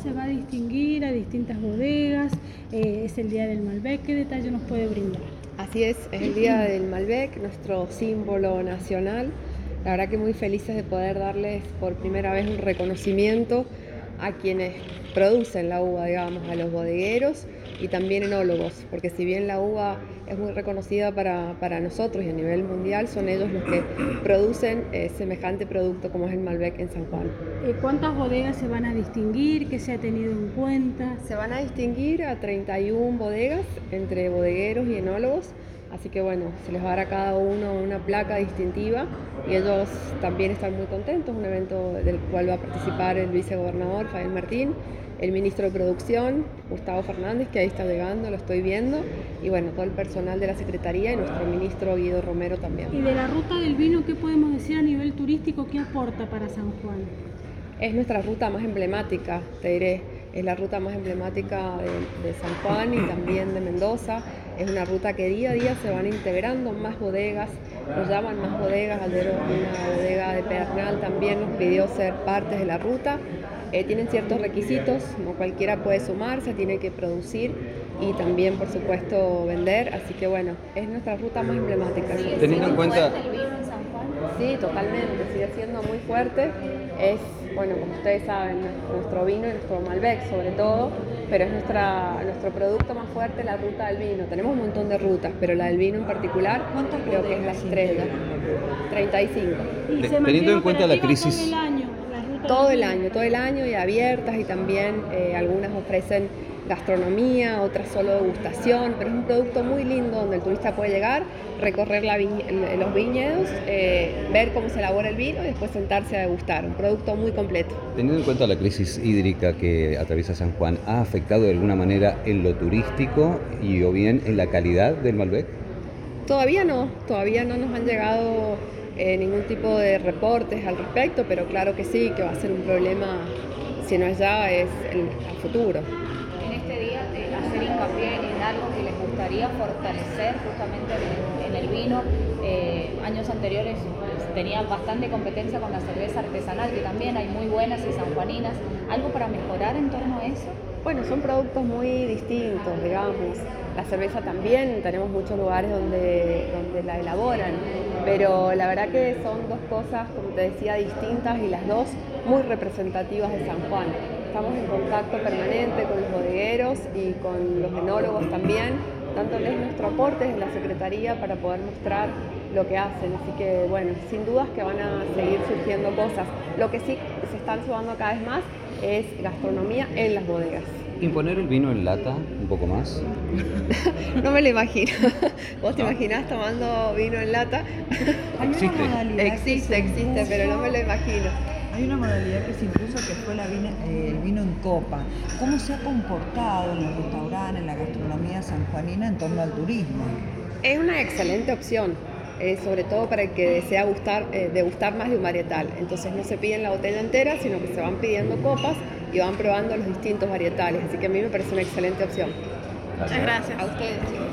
se va a distinguir a distintas bodegas, es el Día del Malbec, ¿qué detalle nos puede brindar? Así es el Día del Malbec, nuestro símbolo nacional. La verdad que muy felices de poder darles por primera vez un reconocimiento a quienes producen la uva, digamos, a los bodegueros y también enólogos, porque si bien la uva es muy reconocida para nosotros y a nivel mundial, son ellos los que producen semejante producto como es el Malbec en San Juan. ¿Cuántas bodegas se van a distinguir? ¿Qué se ha tenido en cuenta? Se van a distinguir a 31 bodegas entre bodegueros y enólogos, así que bueno, se les va a dar a cada uno una placa distintiva y ellos también están muy contentos, un evento del cual va a participar el vicegobernador Fabián Martín, el ministro de Producción, Gustavo Fernández, que ahí está llegando, lo estoy viendo, y bueno, todo el personal de la Secretaría y nuestro ministro Guido Romero también. ¿Y de la ruta del vino qué podemos decir a nivel turístico? ¿Qué aporta para San Juan? Es nuestra ruta más emblemática, te diré. Es la ruta más emblemática de San Juan y también de Mendoza. Es una ruta que día a día se van integrando más bodegas, nos llaman más bodegas. Ayer una bodega de Pedernal también nos pidió ser partes de la ruta. Tienen ciertos requisitos, no cualquiera puede sumarse, tiene que producir y también, por supuesto, vender. Así que bueno, es nuestra ruta más emblemática. Teniendo en cuenta... Sí, totalmente, sigue siendo muy fuerte. Es, bueno, como ustedes saben, nuestro vino y nuestro Malbec sobre todo, pero es nuestro producto más fuerte, la ruta del vino. Tenemos un montón de rutas, pero la del vino en particular creo que es la estrella. 35. Teniendo en cuenta la crisis... Todo el año y abiertas, y también algunas ofrecen gastronomía, otras solo degustación, pero es un producto muy lindo donde el turista puede llegar, recorrer los viñedos, ver cómo se elabora el vino y después sentarse a degustar. Un producto muy completo. Teniendo en cuenta la crisis hídrica que atraviesa San Juan, ¿ha afectado de alguna manera en lo turístico y o bien en la calidad del Malbec? Todavía no nos han llegado ningún tipo de reportes al respecto, pero claro que sí, que va a ser un problema, si no es ya, es al futuro. En este día hacer hincapié en algo que les gustaría fortalecer justamente en el vino. Años anteriores tenía bastante competencia con la cerveza artesanal, que también hay muy buenas y sanjuaninas. ¿Algo para mejorar en torno a eso? Bueno, son productos muy distintos, digamos. La cerveza también, tenemos muchos lugares donde la elaboran, pero la verdad que son dos cosas, como te decía, distintas y las dos muy representativas de San Juan. Estamos en contacto permanente con los bodegueros y con los enólogos también, dándoles nuestro aporte desde la Secretaría para poder mostrar lo que hacen. Así que bueno, sin dudas que van a seguir surgiendo cosas. Lo que sí se están sumando cada vez más es gastronomía en las bodegas. ¿Imponer el vino en lata un poco más? No me lo imagino. ¿Vos te imaginás tomando vino en lata? Existe, pero no me lo imagino. Hay una modalidad que se impuso, que fue el vino en copa. ¿Cómo se ha comportado en los restaurantes, en la gastronomía sanjuanina en torno al turismo? Es una excelente opción, sobre todo para el que desea degustar más de un varietal. Entonces no se piden la botella entera, sino que se van pidiendo copas y van probando los distintos varietales. Así que a mí me parece una excelente opción. Muchas gracias. A ustedes.